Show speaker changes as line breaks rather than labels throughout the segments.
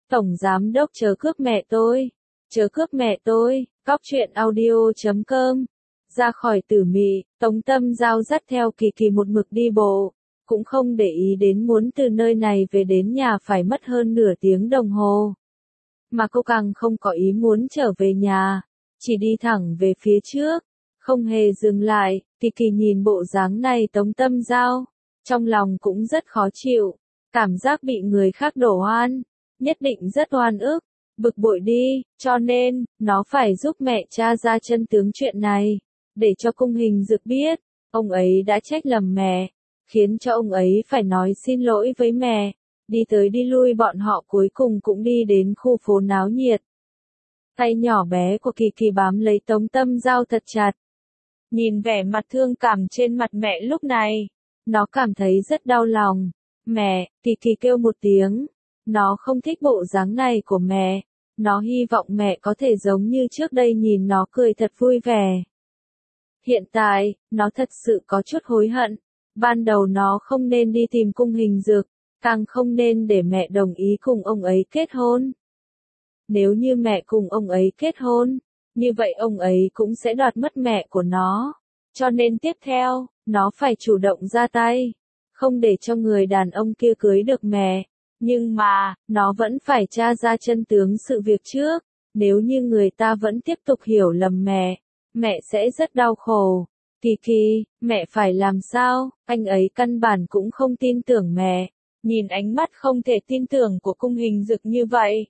Tổng giám đốc chớ cướp mẹ tôi. Chớ cướp mẹ tôi. Cóc truyện audio.com. Ra khỏi Tử Mị, Tống Tâm Giao dắt theo Kỳ Kỳ một mực đi bộ, cũng không để ý đến muốn từ nơi này về đến nhà phải mất hơn nửa tiếng đồng hồ. Mà cô càng không có ý muốn trở về nhà, chỉ đi thẳng về phía trước, không hề dừng lại. Kỳ Kỳ nhìn bộ dáng này Tống Tâm Giao, trong lòng cũng rất khó chịu, cảm giác bị người khác đổ oan, nhất định rất oan ức, bực bội đi, cho nên, nó phải giúp mẹ tra ra chân tướng chuyện này, để cho Cung Hình Dực biết, ông ấy đã trách lầm mẹ, khiến cho ông ấy phải nói xin lỗi với mẹ. Đi tới đi lui bọn họ cuối cùng cũng đi đến khu phố náo nhiệt. Tay nhỏ bé của Kỳ Kỳ bám lấy Tống Tâm Giao thật chặt. Nhìn vẻ mặt thương cảm trên mặt mẹ lúc này, nó cảm thấy rất đau lòng. Mẹ, Kỳ Kỳ kêu một tiếng. Nó không thích bộ dáng này của mẹ. Nó hy vọng mẹ có thể giống như trước đây nhìn nó cười thật vui vẻ. Hiện tại, nó thật sự có chút hối hận. Ban đầu nó không nên đi tìm Cung Hình Dực, càng không nên để mẹ đồng ý cùng ông ấy kết hôn. Nếu như mẹ cùng ông ấy kết hôn, như vậy ông ấy cũng sẽ đoạt mất mẹ của nó. Cho nên tiếp theo, nó phải chủ động ra tay, không để cho người đàn ông kia cưới được mẹ. Nhưng mà, nó vẫn phải tra ra chân tướng sự việc trước. Nếu như người ta vẫn tiếp tục hiểu lầm mẹ sẽ rất đau khổ. Kỳ Kỳ, mẹ phải làm sao? Anh ấy căn bản cũng không tin tưởng mẹ. Nhìn ánh mắt không thể tin tưởng của Cung Hình Dực như vậy,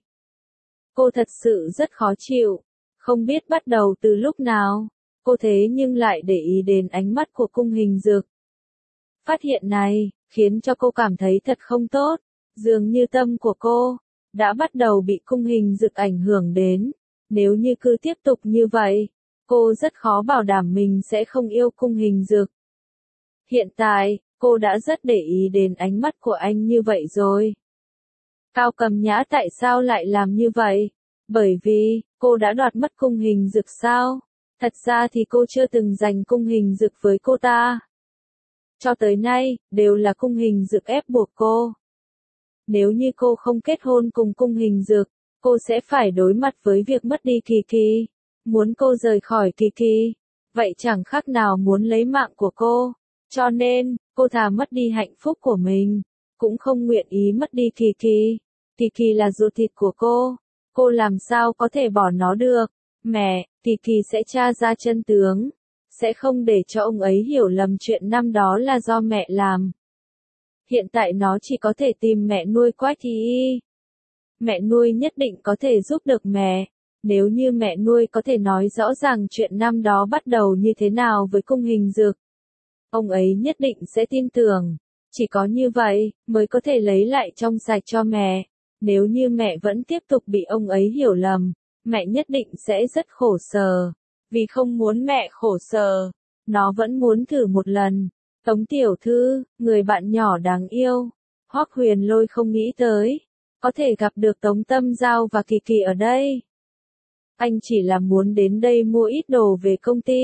cô thật sự rất khó chịu. Không biết bắt đầu từ lúc nào, cô thế nhưng lại để ý đến ánh mắt của Cung Hình Dực. Phát hiện này, khiến cho cô cảm thấy thật không tốt. Dường như tâm của cô đã bắt đầu bị Cung Hình Dực ảnh hưởng đến. Nếu như cứ tiếp tục như vậy, cô rất khó bảo đảm mình sẽ không yêu Cung Hình Dực. Hiện tại, cô đã rất để ý đến ánh mắt của anh như vậy rồi. Cao Cầm Nhã tại sao lại làm như vậy? Bởi vì, cô đã đoạt mất Cung Hình Dực sao? Thật ra thì cô chưa từng giành Cung Hình Dực với cô ta. Cho tới nay, đều là Cung Hình Dực ép buộc cô. Nếu như cô không kết hôn cùng Cung Hình Dực, cô sẽ phải đối mặt với việc mất đi Kỳ Kỳ. Muốn cô rời khỏi Kỳ Kỳ, vậy chẳng khác nào muốn lấy mạng của cô. Cho nên, cô thà mất đi hạnh phúc của mình, cũng không nguyện ý mất đi Kỳ Kỳ. Kỳ Kỳ là ruột thịt của cô làm sao có thể bỏ nó được. Mẹ, Kỳ Kỳ sẽ tra ra chân tướng, sẽ không để cho ông ấy hiểu lầm chuyện năm đó là do mẹ làm. Hiện tại nó chỉ có thể tìm mẹ nuôi Quách Thi Y. Mẹ nuôi nhất định có thể giúp được mẹ. Nếu như mẹ nuôi có thể nói rõ ràng chuyện năm đó bắt đầu như thế nào với Cung Hình Dực, ông ấy nhất định sẽ tin tưởng. Chỉ có như vậy, mới có thể lấy lại trong sạch cho mẹ. Nếu như mẹ vẫn tiếp tục bị ông ấy hiểu lầm, mẹ nhất định sẽ rất khổ sở. Vì không muốn mẹ khổ sở, nó vẫn muốn thử một lần. Tống tiểu thư, người bạn nhỏ đáng yêu. Hoắc Huyền Lôi không nghĩ tới, có thể gặp được Tống Tâm Giao và Kỳ Kỳ ở đây. Anh chỉ là muốn đến đây mua ít đồ về công ty.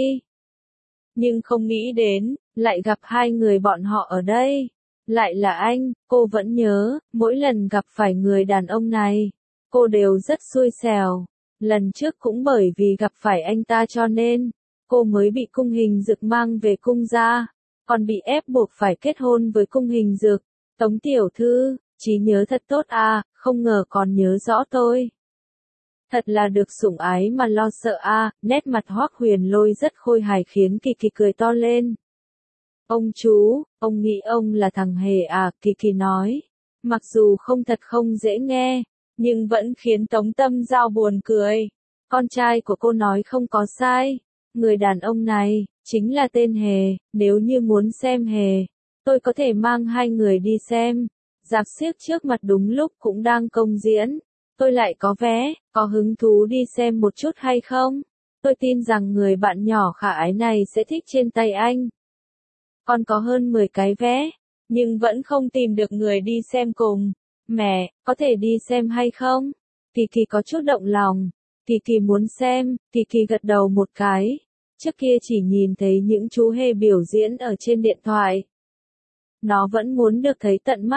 Nhưng không nghĩ đến, lại gặp hai người bọn họ ở đây. Lại là anh, cô vẫn nhớ, mỗi lần gặp phải người đàn ông này, cô đều rất xui xẻo. Lần trước cũng bởi vì gặp phải anh ta cho nên, cô mới bị Cung Hình Dực mang về cung gia, còn bị ép buộc phải kết hôn với Cung Hình Dực. Tống tiểu thư, trí nhớ thật tốt à, không ngờ còn nhớ rõ tôi. Thật là được sủng ái mà lo sợ à, nét mặt Hoắc Huyền Lôi rất khôi hài khiến Kỳ Kỳ cười to lên. Ông chú, ông nghĩ ông là thằng hề à, Kỳ Kỳ nói. Mặc dù không thật không dễ nghe, nhưng vẫn khiến Tống Tâm Giao buồn cười. Con trai của cô nói không có sai. Người đàn ông này, chính là tên Hề. Nếu như muốn xem Hề, tôi có thể mang hai người đi xem. Rạp xiếc trước mặt đúng lúc cũng đang công diễn. Tôi lại có vé, có hứng thú đi xem một chút hay không? Tôi tin rằng người bạn nhỏ khả ái này sẽ thích trên tay anh. Còn có hơn 10 cái vé, nhưng vẫn không tìm được người đi xem cùng. Mẹ, có thể đi xem hay không? Kỳ Kỳ có chút động lòng. Kỳ Kỳ muốn xem, Kỳ Kỳ gật đầu một cái. Trước kia chỉ nhìn thấy những chú hề biểu diễn ở trên điện thoại. Nó vẫn muốn được thấy tận mắt.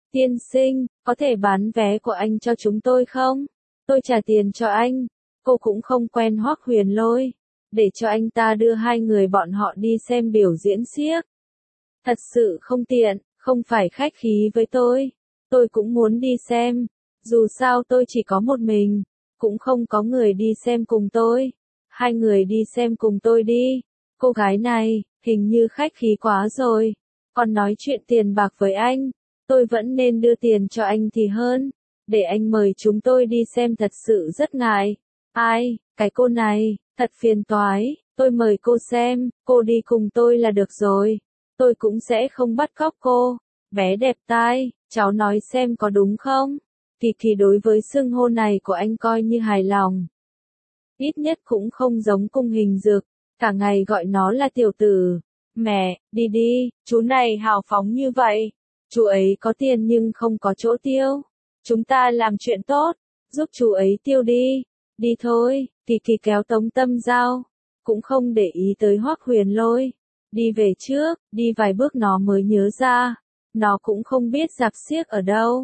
Tiên sinh, có thể bán vé của anh cho chúng tôi không? Tôi trả tiền cho anh. Cô cũng không quen Hoắc Huyền Lôi. Để cho anh ta đưa hai người bọn họ đi xem biểu diễn xiếc. Thật sự không tiện, không phải khách khí với tôi. Tôi cũng muốn đi xem. Dù sao tôi chỉ có một mình. Cũng không có người đi xem cùng tôi. Hai người đi xem cùng tôi đi. Cô gái này, hình như khách khí quá rồi. Còn nói chuyện tiền bạc với anh. Tôi vẫn nên đưa tiền cho anh thì hơn. Để anh mời chúng tôi đi xem thật sự rất ngại. Ai, cái cô này, thật phiền toái. Tôi mời cô xem, cô đi cùng tôi là được rồi. Tôi cũng sẽ không bắt cóc cô. Bé đẹp tai, cháu nói xem có đúng không? Kỳ Kỳ đối với xưng hô này của anh coi như hài lòng. Ít nhất cũng không giống Cung Hình Dực, cả ngày gọi nó là tiểu tử. Mẹ, đi đi, chú này hào phóng như vậy. Chú ấy có tiền nhưng không có chỗ tiêu. Chúng ta làm chuyện tốt, giúp chú ấy tiêu đi. Đi thôi, Kỳ Kỳ kéo Tống Tâm Giao. Cũng không để ý tới Hoắc Huyền Lôi. Đi về trước, đi vài bước nó mới nhớ ra. Nó cũng không biết rạp xiếc ở đâu.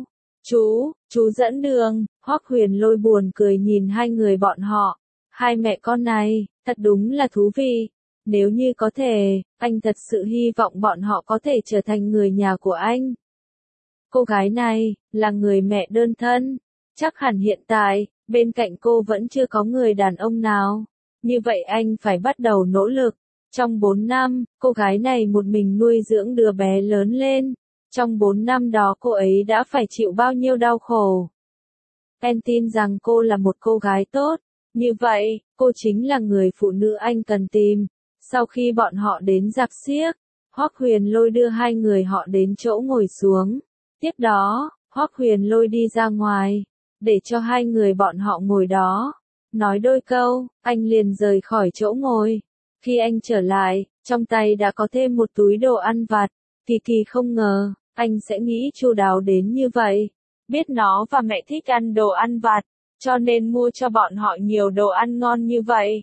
Chú dẫn đường. Hoắc Huyền Lôi buồn cười nhìn hai người bọn họ. Hai mẹ con này, thật đúng là thú vị. Nếu như có thể, anh thật sự hy vọng bọn họ có thể trở thành người nhà của anh. Cô gái này, là người mẹ đơn thân. Chắc hẳn hiện tại, bên cạnh cô vẫn chưa có người đàn ông nào. Như vậy anh phải bắt đầu nỗ lực. Trong 4 năm, cô gái này một mình nuôi dưỡng đứa bé lớn lên. Trong 4 năm đó cô ấy đã phải chịu bao nhiêu đau khổ. Em tin rằng cô là một cô gái tốt. Như vậy, cô chính là người phụ nữ anh cần tìm. Sau khi bọn họ đến rạp xiếc, Hoắc Huyền Lôi đưa hai người họ đến chỗ ngồi xuống. Tiếp đó, Hoắc Huyền Lôi đi ra ngoài, để cho hai người bọn họ ngồi đó. Nói đôi câu, anh liền rời khỏi chỗ ngồi. Khi anh trở lại, trong tay đã có thêm một túi đồ ăn vặt. Kỳ Kỳ không ngờ, anh sẽ nghĩ chu đáo đến như vậy. Biết nó và mẹ thích ăn đồ ăn vặt, cho nên mua cho bọn họ nhiều đồ ăn ngon như vậy.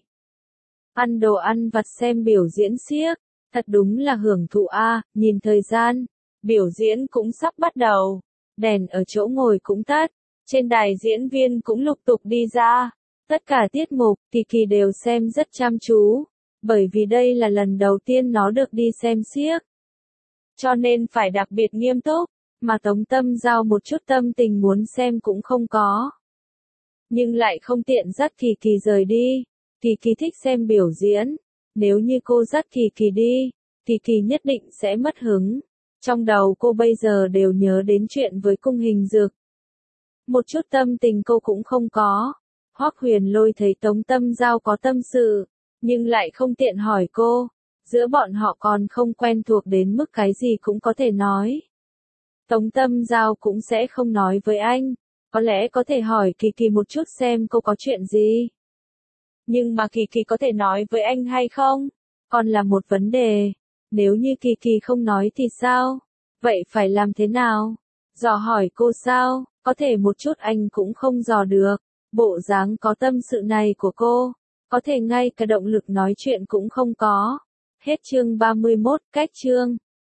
Ăn đồ ăn vặt xem biểu diễn xiếc, thật đúng là hưởng thụ a. Nhìn thời gian, biểu diễn cũng sắp bắt đầu. Đèn ở chỗ ngồi cũng tắt, trên đài diễn viên cũng lục tục đi ra. Tất cả tiết mục, Kỳ Kỳ đều xem rất chăm chú, bởi vì đây là lần đầu tiên nó được đi xem xiếc. Cho nên phải đặc biệt nghiêm túc, mà Tống Tâm Giao một chút tâm tình muốn xem cũng không có. Nhưng lại không tiện dắt Kỳ Kỳ rời đi. Kỳ Kỳ thích xem biểu diễn. Nếu như cô dắt Kỳ Kỳ đi, Kỳ Kỳ nhất định sẽ mất hứng. Trong đầu cô bây giờ đều nhớ đến chuyện với Cung Hình Dực. Một chút tâm tình cô cũng không có. Hoắc Huyền Lôi thấy Tống Tâm Giao có tâm sự, nhưng lại không tiện hỏi cô. Giữa bọn họ còn không quen thuộc đến mức cái gì cũng có thể nói. Tống Tâm Giao cũng sẽ không nói với anh. Có lẽ có thể hỏi Kỳ Kỳ một chút xem cô có chuyện gì. Nhưng mà Kỳ Kỳ có thể nói với anh hay không? Còn là một vấn đề. Nếu như Kỳ Kỳ không nói thì sao? Vậy phải làm thế nào? Dò hỏi cô sao? Có thể một chút anh cũng không dò được. Bộ dáng có tâm sự này của cô, có thể ngay cả động lực nói chuyện cũng không có. Hết chương 31, cách chương.